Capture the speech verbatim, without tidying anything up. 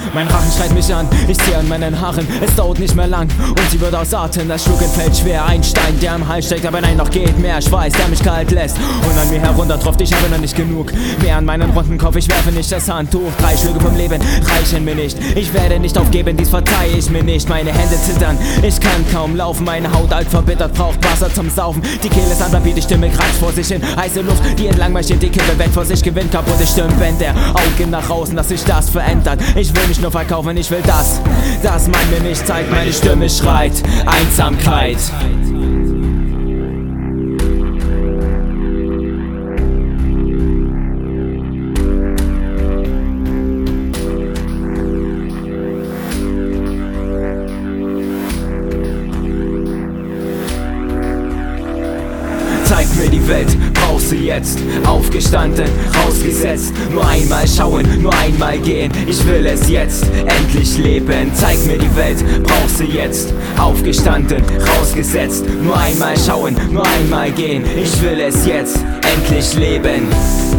Mein Rachen schreit mich an, ich ziehe an meinen Haaren. Es dauert nicht mehr lang und sie wird ausatmen. Das Schlucken fällt schwer, ein Stein, der am Hals steckt. Aber nein, noch geht mehr Schweiß, der mich kalt lässt und an mir heruntertropft. Ich habe noch nicht genug, mehr an meinen runden Kopf. Ich werfe nicht das Handtuch, drei Schlüge vom Leben reichen mir nicht. Ich werde nicht aufgeben, dies verzeihe ich mir nicht. Meine Hände zittern, ich kann kaum laufen. Meine Haut alt verbittert, braucht Wasser zum Saufen. Die Kehle ist anverbiet, die Stimme kratzt vor sich hin. Heiße Luft, die entlang marschiert, die Kippe weg vor sich gewinnt. Kaputte Stimmen, brennt der Augen nach außen, dass sich das verändert. Ich will mich nur verkaufen, ich will das, das man mir nicht zeigt. Meine Stimme schreit Einsamkeit. Zeig mir die Welt, brauch sie jetzt. Aufgestanden, rausgesetzt. Nur einmal schauen, nur einmal gehen. Ich will es jetzt, endlich leben. Zeig mir die Welt, brauch sie jetzt. Aufgestanden, rausgesetzt. Nur einmal schauen, nur einmal gehen. Ich will es jetzt, endlich leben.